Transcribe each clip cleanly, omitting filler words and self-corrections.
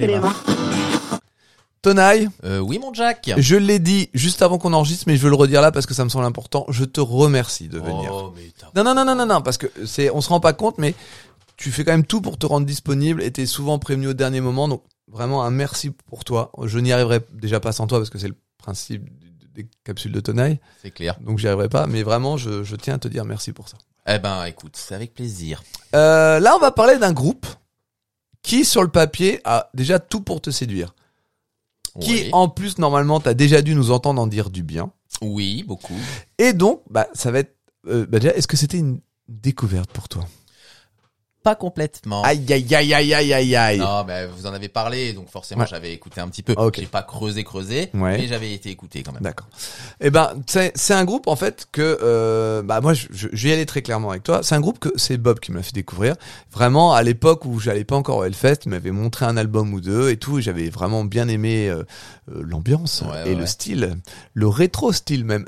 les mains. Tonaille, Oui, mon Jack. je l'ai dit juste avant qu'on enregistre, mais je veux le redire là parce que ça me semble important. Je te remercie de venir. Oh, mais t'as... Non, parce que on se rend pas compte, mais tu fais quand même tout pour te rendre disponible et t'es souvent prévenu au dernier moment. Donc vraiment un merci pour toi. Je n'y arriverai déjà pas sans toi parce que c'est le principe des capsules de Tonaille. C'est clair. Donc j'y arriverai pas, mais vraiment je tiens à te dire merci pour ça. Eh ben, écoute, c'est avec plaisir. Là, on va parler d'un groupe qui, sur le papier, a déjà tout pour te séduire. Qui, Oui. en plus, normalement, t'as déjà dû nous entendre en dire du bien. Oui, beaucoup. Et donc, ça va être... déjà, est-ce que c'était une découverte pour toi? Pas complètement. Aïe. Non, mais vous en avez parlé, donc forcément Ouais. j'avais écouté un petit peu. Ok. J'ai pas creusé, Ouais. mais j'avais été écouté quand même. D'accord. Eh ben, c'est un groupe, en fait, que... moi, je vais y aller très clairement avec toi. C'est un groupe que c'est Bob qui me l'a fait découvrir. Vraiment, à l'époque où j'allais pas encore au Hellfest, il m'avait montré un album ou deux et tout, et j'avais vraiment bien aimé l'ambiance Ouais, et ouais. le style. Le rétro style, même.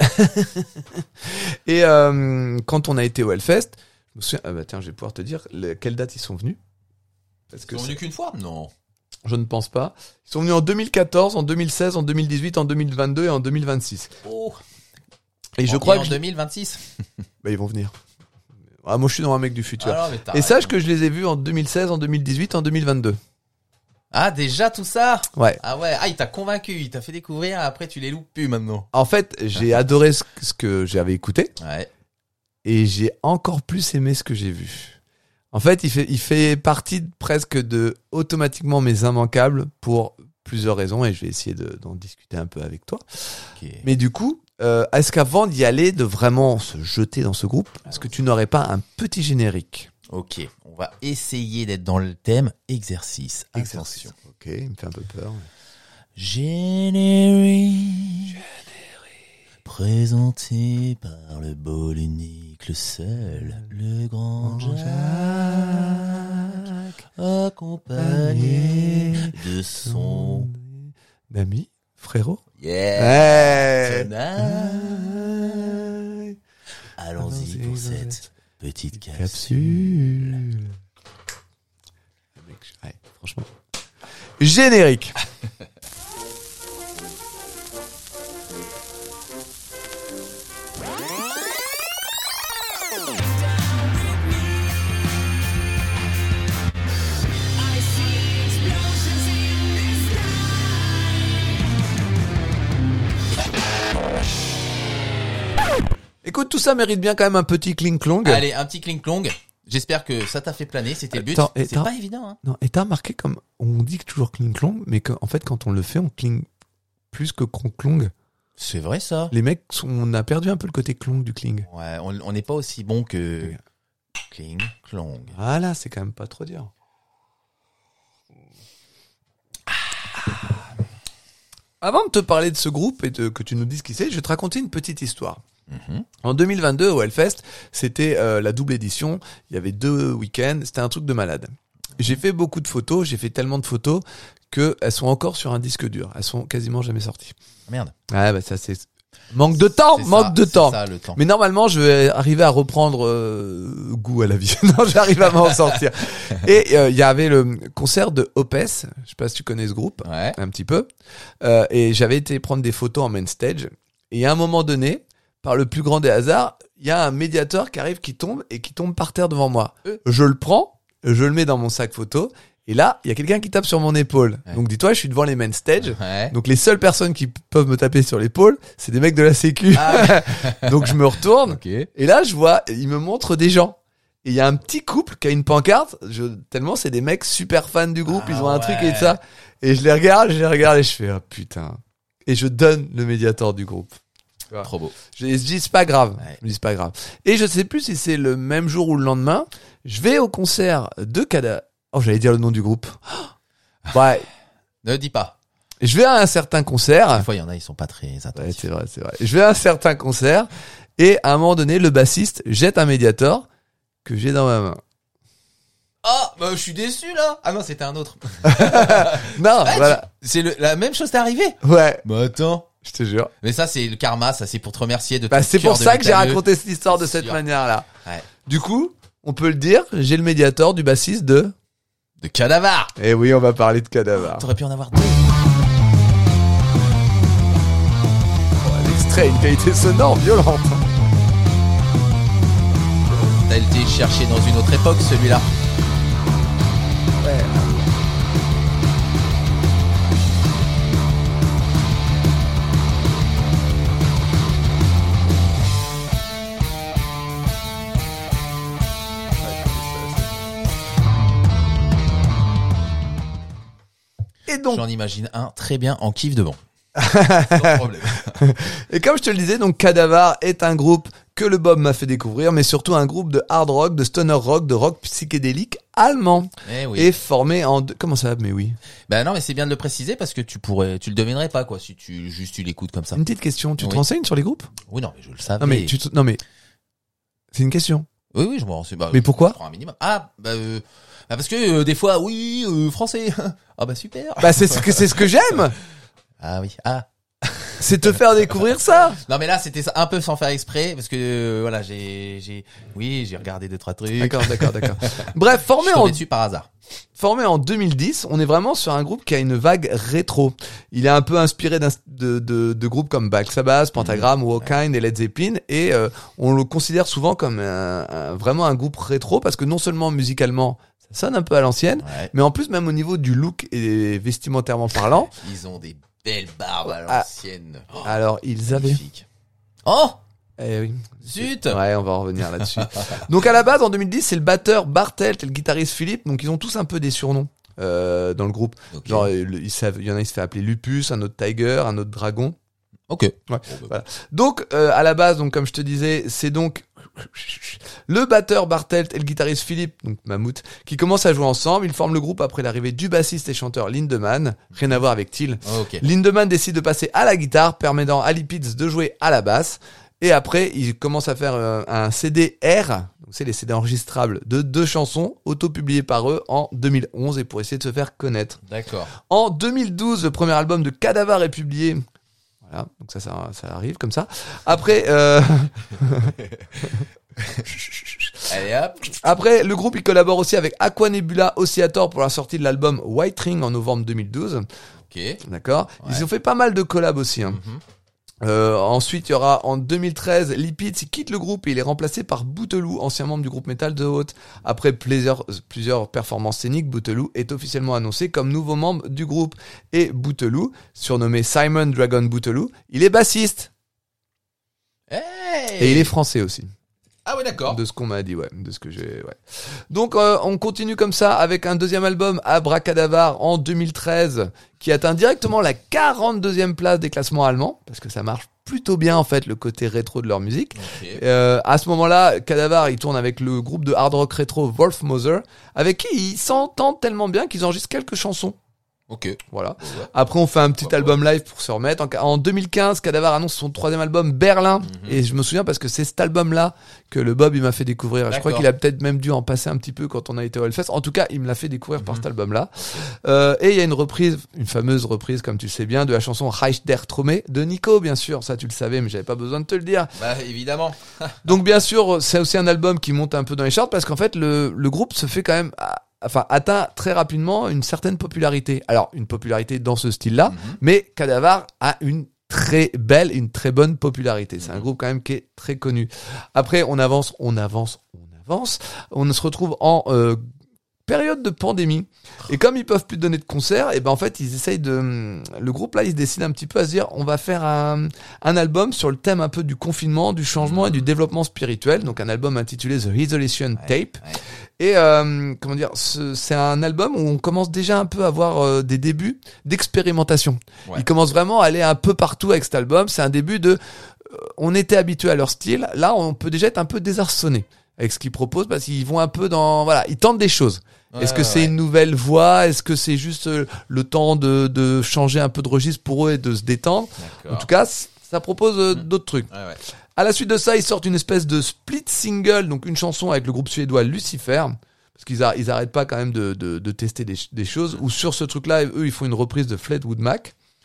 Et quand on a été au Hellfest, je me souviens... tiens, je vais pouvoir te dire quelle date ils sont venus. Parce Ils que sont venus qu'une fois? Non. je ne pense pas. Ils sont venus en 2014, en 2016, en 2018, en 2022 et en 2026. Oh. Et je On crois est en que 2026. ils vont venir. Ah, moi je suis dans un mec du futur. Ah non, mais t'as Et sache raison. que je les ai vus en 2016, en 2018, en 2022. Ah, déjà tout ça? Ouais. Ah ouais. Ah, il t'a convaincu, il t'a fait découvrir, après tu les loupes plus maintenant. En fait, j'ai adoré ce que j'avais écouté Ouais. et j'ai encore plus aimé ce que j'ai vu. En fait, il fait partie presque de automatiquement mes immanquables pour plusieurs raisons et je vais essayer d'en discuter un peu avec toi. Ok. Mais du coup, est-ce qu'avant d'y aller, de vraiment se jeter dans ce groupe, est-ce que tu n'aurais pas un petit générique? Ok. On va essayer d'être dans le thème exercice. Attention. Ok, il me fait un peu peur. Générique. Présenté par le beau, l'unique, le seul, le grand Jack, accompagné de son D'ami, frérot. yeah. Hey. Tonight. Allons-y pour cette petite capsule. Capsule. Ouais, franchement. Générique. Écoute, tout ça mérite bien quand même un petit cling-clong. Allez, un petit cling-clong. J'espère que ça t'a fait planer, c'était le but. Attends, C'est attends. pas évident, hein. Non, et t'as remarqué comme on dit toujours cling-clong, mais qu'en fait, quand on le fait, on cling plus que clong. C'est vrai, ça. Les mecs, on a perdu un peu le côté clong du cling. Ouais, on n'est pas aussi bon que cling-clong. Voilà, c'est quand même pas trop dur. Avant de te parler de ce groupe et que tu nous dises qui c'est, je vais te raconter une petite histoire. Mhm. En 2022, au Hellfest, c'était la double édition. Il y avait 2 week-ends. C'était un truc de malade. J'ai fait beaucoup de photos. J'ai fait tellement de photos qu'elles sont encore sur un disque dur. Elles sont quasiment jamais sorties. Merde. Ouais, bah ça c'est... Manque de temps, C'est manque ça, de c'est temps. ça, le temps. Mais normalement, je vais arriver à reprendre goût à la vie. Non, j'arrive à m'en sortir. Et il y avait le concert de Opes. Je sais pas si tu connais ce groupe. Ouais. Un petit peu. Et j'avais été prendre des photos en main stage. Et à un moment donné, par le plus grand des hasards, il y a un médiateur qui arrive, qui tombe par terre devant moi. Je le prends, je le mets dans mon sac photo. Et là, il y a quelqu'un qui tape sur mon épaule. Ouais. Donc dis-toi, je suis devant les main stage. Ouais. Donc les seules personnes qui peuvent me taper sur l'épaule, c'est des mecs de la sécu. Ah, Donc je me retourne. ok. Et là, je vois, il me montre des gens. Et il y a un petit couple qui a une pancarte. Tellement c'est des mecs super fans du groupe, Ah ils ont un truc et ouais. ça. Et je les regarde et je fais, oh putain. Et je donne le médiateur du groupe. Trop beau. Je me dis, c'est pas grave. Ouais. Je me dis, c'est pas grave. Et je sais plus si c'est le même jour ou le lendemain. Je vais au concert de Kada. Oh, j'allais dire le nom du groupe. Ouais. Ne dis pas. Je vais à un certain concert. Des fois, il y en a, ils sont pas très Ouais, attentifs. c'est vrai. Je vais à un certain concert et à un moment donné, le bassiste jette un médiator que j'ai dans ma main. Ah, bah, je suis déçu, là. Ah non, c'était un autre. Non, Ouais, voilà. C'est la même chose t'est arrivé. Ouais, Bah, attends. je te jure. Mais ça, c'est le karma, ça, c'est pour te remercier de Bah, ton c'est cœur pour de ça que j'ai métalleux. raconté cette histoire de C'est cette sûr. manière-là. Ouais. Du coup, on peut le dire, j'ai le médiator du bassiste de De Cadavar. Et oui, on va parler de Cadavar. T'aurais pu en avoir deux. L'extrait a une qualité sonore violente. T'as été chercher dans une autre époque, celui-là. Ouais. Et donc, J'en imagine un très bien en kiff devant. Sans problème. et comme je te le disais, donc Cadavar est un groupe que le Bob m'a fait découvrir, mais surtout un groupe de hard rock, de stoner rock, de rock psychédélique allemand. Eh oui. Et formé en... Comment ça? Mais oui. Ben non, mais c'est bien de le préciser parce que tu le devinerais pas, quoi, si tu l'écoutes comme ça. Une petite question, tu te Oui. renseignes sur les groupes? Oui, non, mais je le savais. Non mais, non mais... C'est une question. Oui, je me renseigne. Bah, Mais pourquoi? je prends un minimum. Parce que des fois, français. Ah bah super. Bah c'est ce que j'aime. Ah oui. C'est te faire découvrir ça. Non mais là c'était un peu sans faire exprès parce que voilà j'ai regardé 2-3 trucs. D'accord. Bref, Je suis tombé dessus par hasard. Formé en 2010, on est vraiment sur un groupe qui a une vague rétro. Il est un peu inspiré de groupes comme Black Sabbath, Pentagram, Walkine et Led Zeppelin, et on le considère souvent comme vraiment un groupe rétro parce que non seulement musicalement ça sonne un peu à l'ancienne, Ouais. mais en plus même au niveau du look et vestimentairement parlant. Ils ont des belles barbes à l'ancienne. Oh, Alors ils avaient. magnifique. Oh Eh oui. zut. Ouais, on va en revenir là-dessus. Donc à la base, en 2010, c'est le batteur Bartelt et le guitariste Philippe. Donc ils ont tous un peu des surnoms dans le groupe. Ok. Genre, il y en a, il se fait appeler Lupus, un autre Tiger, un autre Dragon. Ok. Ouais, Bon, voilà. Donc à la base, donc comme je te disais, c'est donc le batteur Bartelt et le guitariste Philippe, donc Mammouth, qui commencent à jouer ensemble. Ils forment le groupe après l'arrivée du bassiste et chanteur Lindemann. Rien à voir avec Till. Ok. Lindemann décide de passer à la guitare, permettant à Lipids de jouer à la basse. Et après, il commence à faire un CD R, donc c'est les CD enregistrables de 2 chansons, auto-publiées par eux en 2011 et pour essayer de se faire connaître. D'accord. En 2012, le premier album de Cadavar est publié. Voilà, donc ça arrive comme ça. Après, Allez hop. après, le groupe il collabore aussi avec Aqua Nebula Oscillator pour la sortie de l'album White Ring en novembre 2012. Ok. D'accord. Ouais. Ils ont fait pas mal de collabs aussi. Hein. Mhm. Ensuite, il y aura en 2013, Lipids quitte le groupe et il est remplacé par Bouteloup, ancien membre du groupe métal The Haute. Après plusieurs performances scéniques, Bouteloup est officiellement annoncé comme nouveau membre du groupe. Et Bouteloup, surnommé Simon Dragon Bouteloup, il est bassiste. Hey. Et il est français aussi. Ah ouais d'accord. De ce qu'on m'a dit, ouais. De ce que j'ai, ouais. Donc, on continue comme ça avec un deuxième album, Abracadavar, en 2013, qui atteint directement la 42e place des classements allemands, parce que ça marche plutôt bien, en fait, le côté rétro de leur musique. Ok. À ce moment-là, Cadavar, il tourne avec le groupe de hard rock rétro Wolfmother, avec qui ils s'entendent tellement bien qu'ils enregistrent quelques chansons. Ok. Voilà. Ouais. Après, on fait un petit album live pour se remettre. En 2015, Cadavar annonce son 3e album, Berlin. Et je me souviens parce que c'est cet album-là que le Bob, il m'a fait découvrir. Je crois D'accord. qu'il a peut-être même dû en passer un petit peu quand on a été au Hellfest. En tout cas, il me l'a fait découvrir par cet album-là. Et il y a une reprise, une fameuse reprise, comme tu le sais bien, de la chanson Reich der Trome de Nico, bien sûr. Ça, tu le savais, mais j'avais pas besoin de te le dire. Bah évidemment. Donc, bien sûr, c'est aussi un album qui monte un peu dans les charts parce qu'en fait, le groupe se fait quand même, atteint très rapidement une certaine popularité. Alors, une popularité dans ce style-là, mais Cadavar a une très bonne popularité. C'est un groupe quand même qui est très connu. Après, on avance. On se retrouve en période de pandémie. Et comme ils peuvent plus donner de concerts, et ben en fait, ils essayent le groupe là, il se décide un petit peu à se dire, on va faire un album sur le thème un peu du confinement, du changement et du développement spirituel. Donc un album intitulé The Isolation Tape. Ouais. Et comment dire, c'est un album où on commence déjà un peu à avoir des débuts d'expérimentation. Ouais. Ils commencent vraiment à aller un peu partout avec cet album. C'est un début de, on était habitué à leur style. Là, on peut déjà être un peu désarçonné avec ce qu'ils proposent parce qu'ils vont un peu dans, voilà, ils tentent des choses. Est-ce que c'est une nouvelle voix? Est-ce que c'est juste le temps de changer un peu de registre pour eux et de se détendre? D'accord. En tout cas, ça propose d'autres trucs. Ouais, ouais. À la suite de ça, ils sortent une espèce de split single, donc une chanson avec le groupe suédois Lucifer, parce qu'ils ils arrêtent pas quand même de tester des choses. Ou sur ce truc-là, eux, ils font une reprise de Fleetwood Mac.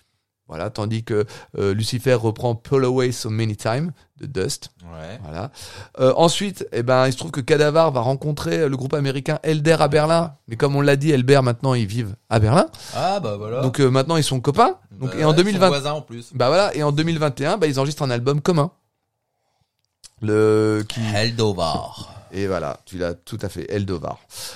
Voilà, tandis que Lucifer reprend Pull Away So Many Times de Dust. Ouais. Voilà. Ensuite, il se trouve que Cadavar va rencontrer le groupe américain Elder à Berlin. Mais comme on l'a dit, Elder maintenant ils vivent à Berlin. Ah bah voilà. Donc maintenant ils sont copains. Donc et en 2020, voisins en plus. bah voilà, et en 2021, ils enregistrent un album commun. Eldovar. Et voilà, tu l'as tout à fait, Eldovar.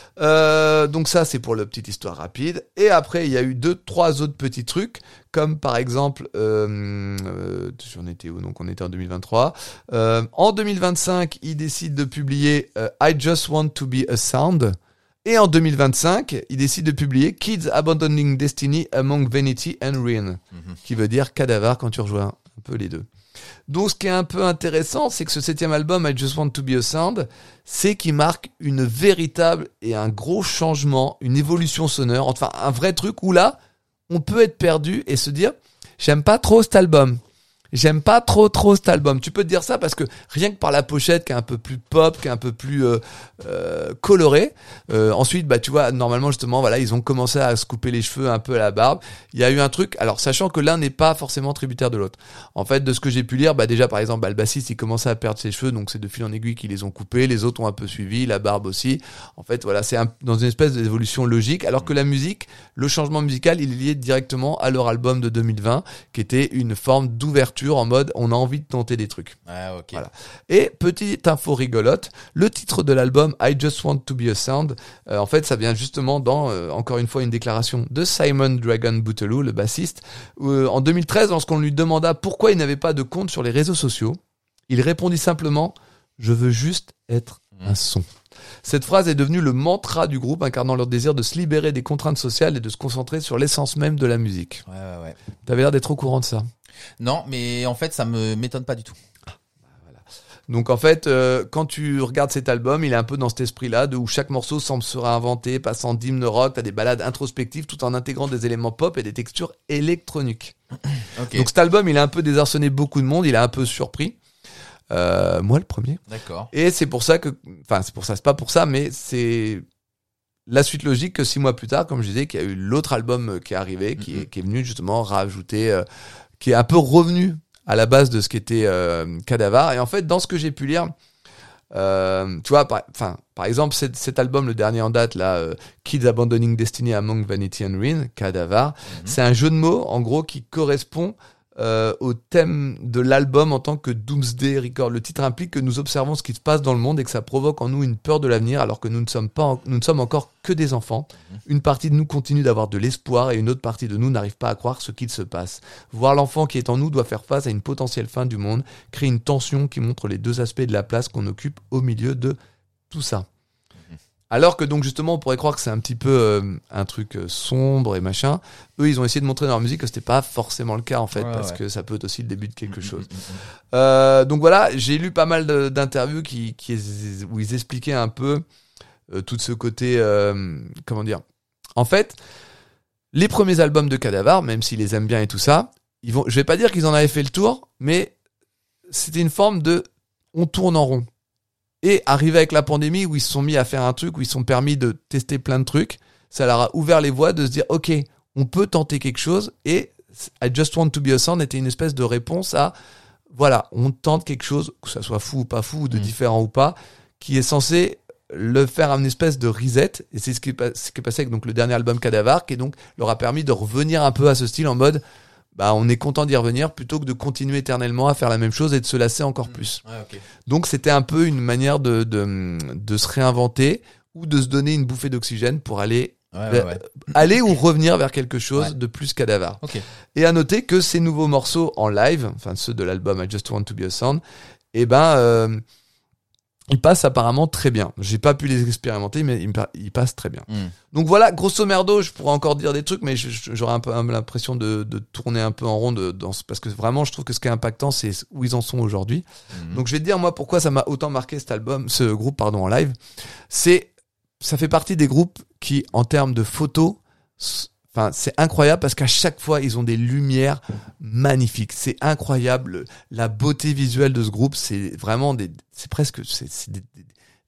Donc ça, c'est pour la petite histoire rapide. Et après, il y a eu 2-3 autres petits trucs, comme par exemple, j'en étais où? Donc on était en 2023. En 2025, il décide de publier I Just Want to Be a Sound. Et en 2025, il décide de publier Kids Abandoning Destiny Among Vanity and Ruin, qui veut dire Cadavar quand tu rejoins un peu les deux. Donc ce qui est un peu intéressant, c'est que ce 7e album, I Just Want to Be a Sound, c'est qu'il marque une véritable et un gros changement, une évolution sonore, enfin un vrai truc où là, on peut être perdu et se dire, j'aime pas trop cet album. J'aime pas trop cet album. Tu peux te dire ça parce que rien que par la pochette qui est un peu plus pop, qui est un peu plus colorée. Ensuite, tu vois, normalement justement, voilà, ils ont commencé à se couper les cheveux un peu à la barbe. Il y a eu un truc. Alors, sachant que l'un n'est pas forcément tributaire de l'autre. En fait, de ce que j'ai pu lire, déjà par exemple, le bassiste, il commençait à perdre ses cheveux, donc c'est de fil en aiguille qu'ils les ont coupés. Les autres ont un peu suivi, la barbe aussi. En fait, voilà, c'est dans une espèce d'évolution logique. Alors que la musique, le changement musical, il est lié directement à leur album de 2020, qui était une forme d'ouverture en mode on a envie de tenter des trucs. Ah, ok. Voilà. Et petite info rigolote, le titre de l'album I Just Want to Be a Sound, en fait ça vient justement dans encore une fois une déclaration de Simon Dragon Butelu, le bassiste, en 2013 lorsqu'on lui demanda pourquoi il n'avait pas de compte sur les réseaux sociaux, il répondit simplement je veux juste être un son. Cette phrase est devenue le mantra du groupe, incarnant leur désir de se libérer des contraintes sociales et de se concentrer sur l'essence même de la musique. Ouais. T'avais l'air d'être au courant de ça. Non, mais en fait, ça m'étonne pas du tout. Voilà. Donc en fait, quand tu regardes cet album, il est un peu dans cet esprit-là, où chaque morceau semble se réinventer, passant d'hymne rock, t'as des balades introspectives, tout en intégrant des éléments pop et des textures électroniques. Okay. Donc cet album, il a un peu désarçonné beaucoup de monde, il a un peu surpris. Moi, le premier. D'accord. Et c'est pour ça c'est pas pour ça, mais c'est la suite logique que 6 mois plus tard, comme je disais, qu'il y a eu l'autre album qui est arrivé, qui est venu justement rajouter, qui est un peu revenu à la base de ce qu'était Cadavar. Et en fait, dans ce que j'ai pu lire, tu vois, par exemple, cet album, le dernier en date, là, Kids Abandoning Destiny Among Vanity and Ruin, Cadavar, c'est un jeu de mots, en gros, qui correspond au thème de l'album en tant que Doomsday Record. Le titre implique que nous observons ce qui se passe dans le monde et que ça provoque en nous une peur de l'avenir alors que nous ne sommes encore que des enfants. Une partie de nous continue d'avoir de l'espoir et une autre partie de nous n'arrive pas à croire ce qu'il se passe. Voir l'enfant qui est en nous doit faire face à une potentielle fin du monde, créer une tension qui montre les deux aspects de la place qu'on occupe au milieu de tout ça. Alors que donc justement on pourrait croire que c'est un petit peu un truc sombre et machin. Eux ils ont essayé de montrer dans leur musique que c'était pas forcément le cas en fait, parce que ça peut être aussi le début de quelque chose. Donc voilà, j'ai lu pas mal d'interviews où ils expliquaient un peu tout ce côté comment dire. En fait, les premiers albums de Cadavar, même s'ils les aiment bien et tout ça, je vais pas dire qu'ils en avaient fait le tour, mais c'était une forme de on tourne en rond. Et arrivé avec la pandémie où ils se sont mis à faire un truc, où ils se sont permis de tester plein de trucs, ça leur a ouvert les voies de se dire ok, on peut tenter quelque chose. Et I Just Want to Be a Sound était une espèce de réponse à voilà, on tente quelque chose, que ça soit fou ou pas fou, ou de différent ou pas, qui est censé le faire à une espèce de reset. Et c'est ce qui est passé avec donc le dernier album Cadavar, qui donc leur a permis de revenir un peu à ce style en mode on est content d'y revenir plutôt que de continuer éternellement à faire la même chose et de se lasser encore plus. Ouais, okay. Donc c'était un peu une manière de se réinventer ou de se donner une bouffée d'oxygène pour aller aller ou revenir vers quelque chose de plus Cadavar. Okay. Et à noter que ces nouveaux morceaux en live, enfin ceux de l'album I Just Want to Be a Sound, ils passent apparemment très bien. J'ai pas pu les expérimenter, mais ils passent très bien. Donc voilà, grosso merdo, je pourrais encore dire des trucs, mais j'aurais un peu l'impression de tourner un peu en rond parce que vraiment, je trouve que ce qui est impactant, c'est où ils en sont aujourd'hui. Donc je vais te dire, moi, pourquoi ça m'a autant marqué ce groupe, en live. Ça fait partie des groupes qui, en termes de photos, c'est incroyable parce qu'à chaque fois, ils ont des lumières magnifiques. C'est incroyable. La beauté visuelle de ce groupe, c'est vraiment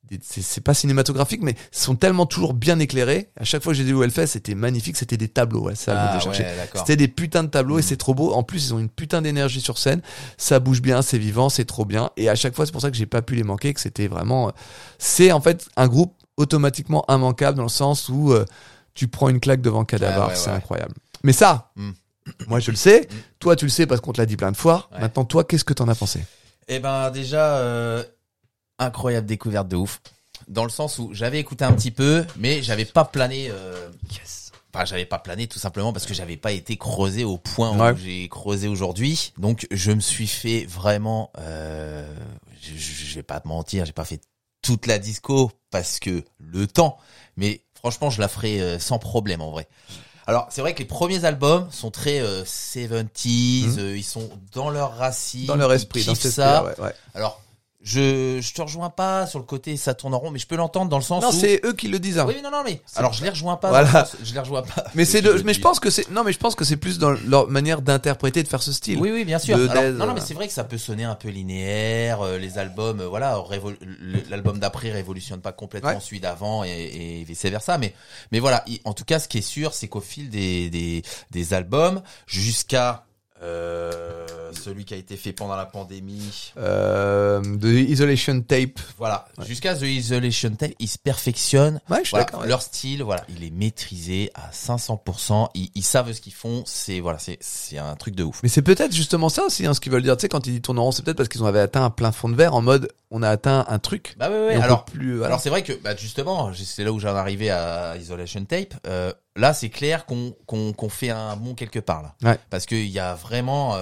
c'est pas cinématographique, mais sont tellement toujours bien éclairés. À chaque fois que j'ai vu au Hellfest, c'était magnifique, c'était des tableaux. Ouais, ça me chercher. C'était des putains de tableaux et c'est trop beau. En plus, ils ont une putain d'énergie sur scène. Ça bouge bien, c'est vivant, c'est trop bien. Et à chaque fois, c'est pour ça que j'ai pas pu les manquer, que c'était vraiment. C'est en fait un groupe automatiquement immanquable dans le sens où tu prends une claque devant Cadavar, c'est incroyable. Mais ça, moi je le sais. Toi, tu le sais parce qu'on te l'a dit plein de fois. Ouais. Maintenant, toi, qu'est-ce que t'en as pensé? Eh ben déjà. Incroyable découverte de ouf. Dans le sens où j'avais écouté un petit peu, mais j'avais pas plané. Enfin, j'avais pas plané tout simplement parce que j'avais pas été creusé au point où j'ai creusé aujourd'hui. Donc, je me suis fait vraiment. Je vais pas te mentir, j'ai pas fait toute la disco parce que le temps. Mais franchement, je la ferai sans problème en vrai. Alors, c'est vrai que les premiers albums sont très 70s. Ils sont dans leurs racines, dans leur esprit, dans ça. Ouais. Alors. Je te rejoins pas sur le côté ça tourne en rond, mais je peux l'entendre dans le sens où... Non, c'est eux qui le disent. Hein. Oui, non, mais... Alors, je les rejoins pas. Voilà. Je les rejoins pas. Mais je pense que c'est... Non, mais je pense que c'est plus dans leur manière d'interpréter, de faire ce style. Oui, bien sûr. Alors, non, mais c'est vrai que ça peut sonner un peu linéaire. Les albums, voilà, l'album d'après révolutionne pas complètement celui d'avant et vice-versa. Mais voilà, en tout cas, ce qui est sûr, c'est qu'au fil des albums, jusqu'à... celui qui a été fait pendant la pandémie, The Isolation Tape. Voilà, jusqu'à The Isolation Tape, ils se perfectionnent. Ouais, je suis d'accord. Leur style, voilà, il est maîtrisé à 500%. Ils savent ce qu'ils font. C'est un truc de ouf. Mais c'est peut-être justement ça aussi, ce qu'ils veulent dire. Tu sais, quand ils disent tourneront, c'est peut-être parce qu'ils avaient atteint un plein fond de verre en mode, on a atteint un truc. Bah oui. Alors c'est vrai que, justement, c'est là où j'en arrivé à Isolation Tape. Là, c'est clair qu'on fait un bond quelque part là, parce qu'il y a vraiment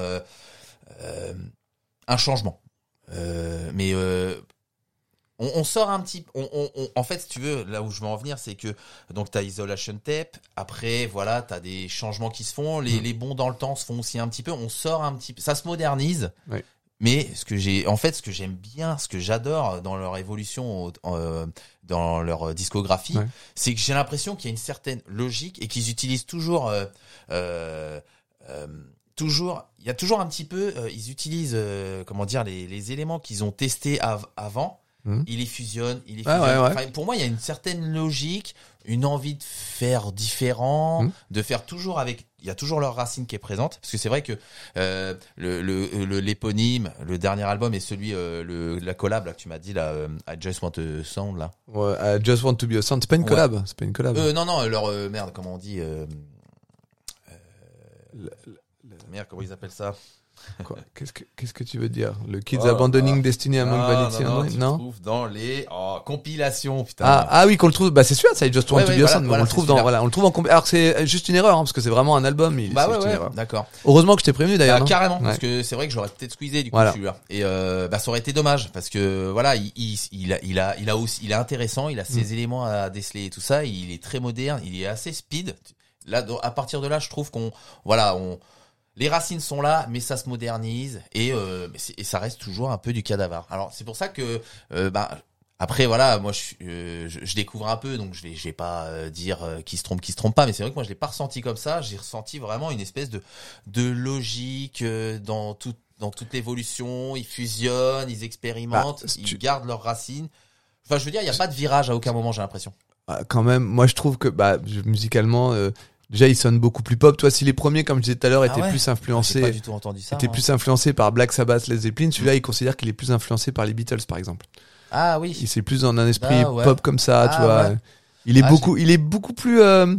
un changement. Mais on sort un petit. En fait, si tu veux, là où je veux en venir, c'est que donc t'as Isolation Tape. Après, voilà, t'as des changements qui se font. Les bonds dans le temps se font aussi un petit peu. On sort un petit peu. Ça se modernise. Ouais. Mais ce que j'aime bien, ce que j'adore dans leur évolution, dans leur discographie, c'est que j'ai l'impression qu'il y a une certaine logique et qu'ils utilisent toujours, il y a toujours un petit peu, ils utilisent, les éléments qu'ils ont testés avant. Ils les fusionnent, Enfin, pour moi, il y a une certaine logique, une envie de faire différent, de faire toujours avec. Il y a toujours leur racine qui est présente, parce que c'est vrai que l'éponyme, le dernier album et celui la collab là que tu m'as dit là, I Just Want a Sound là. Ouais, I Just Want to Be a Sound. C'est pas une collab, c'est pas une collab. Non, leur merde, comment on dit merde, comment ils appellent ça? Quoi? Qu'est-ce que tu veux dire? Le Kids Abandoning Destiny Among Vanity and Wine? Non, tu le trouves dans les compilations, putain. Oui, qu'on le trouve. Bah c'est sûr, ça, I Just Want to Be a Sound. On le trouve on le trouve en alors c'est juste une erreur, parce que c'est vraiment un album. Une erreur. D'accord. Heureusement que je t'ai prévenu d'ailleurs. Carrément, parce que c'est vrai que j'aurais peut-être squeezé du coup celui-là. Et ça aurait été dommage, parce que voilà, il est intéressant, il a ses éléments à déceler et tout ça. Il est très moderne, il est assez speed. Là, à partir de là, je trouve les racines sont là, mais ça se modernise et ça reste toujours un peu du Cadavar. Alors c'est pour ça que après voilà, moi je découvre un peu, donc je vais pas dire qui se trompe pas, mais c'est vrai que moi je l'ai pas ressenti comme ça. J'ai ressenti vraiment une espèce de logique dans toute l'évolution. Ils fusionnent, ils expérimentent, ils gardent leurs racines. Enfin, je veux dire, il y a pas de virage à aucun moment, j'ai l'impression. Quand même, moi je trouve que musicalement. Déjà, ils sonnent beaucoup plus pop. Toi, si les premiers, comme je disais tout à l'heure, étaient plus influencés, j'ai pas du tout entendu ça, plus influencés par Black Sabbath, Led Zeppelin, celui-là, il considère qu'il est plus influencé par les Beatles, par exemple. Ah oui. Il c'est plus dans un esprit pop comme ça, tu vois. Ouais. Il est beaucoup plus. En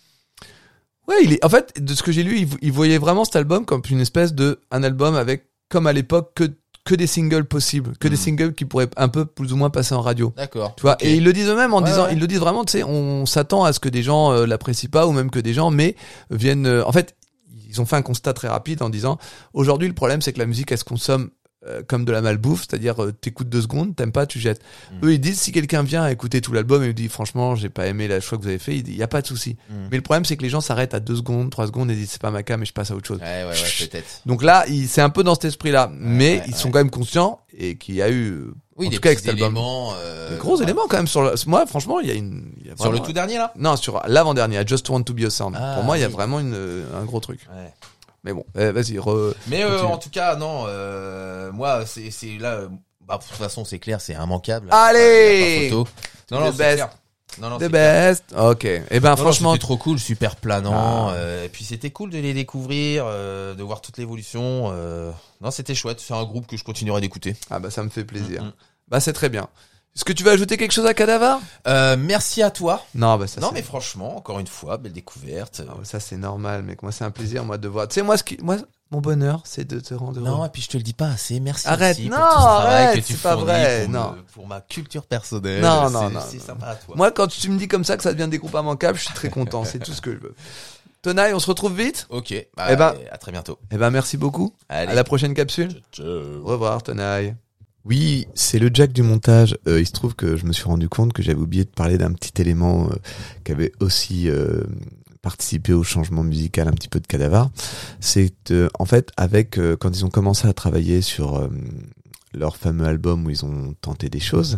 fait, de ce que j'ai lu, il voyait vraiment cet album comme une espèce un album avec, comme à l'époque, que des singles possibles, des singles qui pourraient un peu plus ou moins passer en radio. D'accord. Tu vois, et ils le disent eux-mêmes en disant, ils le disent vraiment, tu sais, on s'attend à ce que des gens l'apprécient pas ou même que des gens viennent en fait, ils ont fait un constat très rapide en disant aujourd'hui le problème c'est que la musique elle se consomme comme de la malbouffe, c'est-à-dire t'écoutes 2 secondes, t'aimes pas, tu jettes. Eux ils disent si quelqu'un vient écouter tout l'album et lui dit franchement j'ai pas aimé la choix que vous avez fait, il y a pas de souci. Mais le problème c'est que les gens s'arrêtent à 2 secondes, 3 secondes et disent c'est pas ma cam et je passe à autre chose. Ouais, peut-être. Donc là c'est un peu dans cet esprit-là, mais ils sont quand même conscients et qu'il y a eu en tout cas avec cet album des gros éléments quand même moi franchement il y a vraiment, sur le tout dernier là. Non, sur l'avant-dernier, I Just Want to Be a Sound. Pour moi il y a vraiment un gros truc. Ouais. Mais bon, vas-y. Mais en tout cas, non. Moi, c'est là. Bah, de toute façon, c'est clair, c'est immanquable. Allez! Y a pas photo. Non, The c'est best. clair. Non, The c'est clair. best. Ok. Eh ben, Non, franchement. c'était trop cool, super planant. Ah. Et puis c'était cool de les découvrir, de voir toute l'évolution. Non, c'était chouette. C'est un groupe que je continuerai d'écouter. Ah bah, ça me fait plaisir. Mm-hmm. Bah, c'est très bien. Est-ce que tu veux ajouter quelque chose à Cadavar? Merci à toi. Non, bah, ça, Non, c'est... mais franchement, encore une fois, belle découverte. Ah, ça, c'est normal, mec. Moi, c'est un plaisir, moi, de voir. Tu sais, moi, mon bonheur, c'est de te rendre heureux. Non, et puis je te le dis pas assez. Merci Arrête. aussi Non, pour tout ce travail arrête, que tu c'est pas fournis vrai, pour, non. pour ma culture personnelle. Non, C'est- non, non, C'est non. sympa à toi. Moi, quand tu me dis comme ça que ça devient des groupes immanquables, je suis très content. C'est tout ce que je veux. Tonaï, on se retrouve vite? Ok. Eh ben- À très bientôt. Eh ben, merci beaucoup. Allez. À la prochaine capsule. Ciao. Au revoir, Tonaï. Oui, c'est le Jack du montage. Il se trouve que je me suis rendu compte que j'avais oublié de parler d'un petit élément qui avait aussi participé au changement musical un petit peu de Cadavar. C'est en fait avec quand ils ont commencé à travailler sur leur fameux album où ils ont tenté des choses.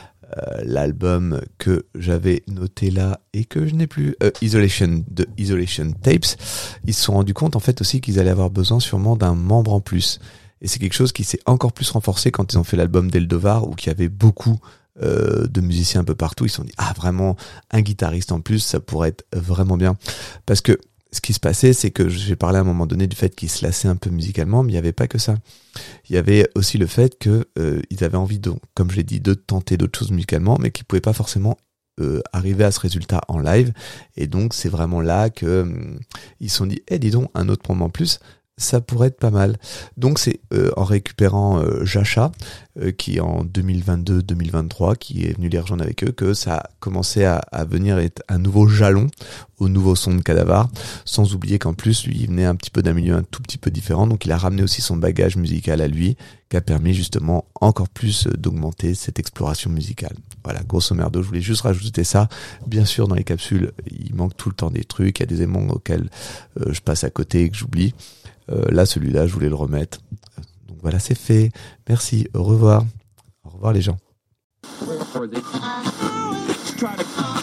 L'album que j'avais noté là et que je n'ai plus, Isolation Tapes, ils se sont rendus compte en fait aussi qu'ils allaient avoir besoin sûrement d'un membre en plus. Et c'est quelque chose qui s'est encore plus renforcé quand ils ont fait l'album d'Eldovar, où il y avait beaucoup de musiciens un peu partout. Ils se sont dit, ah vraiment, un guitariste en plus, ça pourrait être vraiment bien. Parce que ce qui se passait, c'est que j'ai parlé à un moment donné du fait qu'ils se lassaient un peu musicalement, mais il n'y avait pas que ça. Il y avait aussi le fait que ils avaient envie de, comme je l'ai dit, de tenter d'autres choses musicalement, mais qu'ils pouvaient pas forcément arriver à ce résultat en live. Et donc c'est vraiment là que ils se sont dit, dis donc, un autre membre en plus, ça pourrait être pas mal. Donc c'est en récupérant Jacha, qui en 2022-2023, qui est venu les rejoindre avec eux, que ça a commencé à venir être un nouveau jalon au nouveau son de Cadavar, sans oublier qu'en plus, lui, il venait un petit peu d'un milieu un tout petit peu différent, donc il a ramené aussi son bagage musical à lui, qui a permis justement encore plus d'augmenter cette exploration musicale. Voilà, grosso merdo, je voulais juste rajouter ça. Bien sûr, dans les capsules, il manque tout le temps des trucs, il y a des éléments auxquels je passe à côté et que j'oublie. Là, celui-là, je voulais le remettre. Donc voilà, c'est fait. Merci. Au revoir. Au revoir les gens.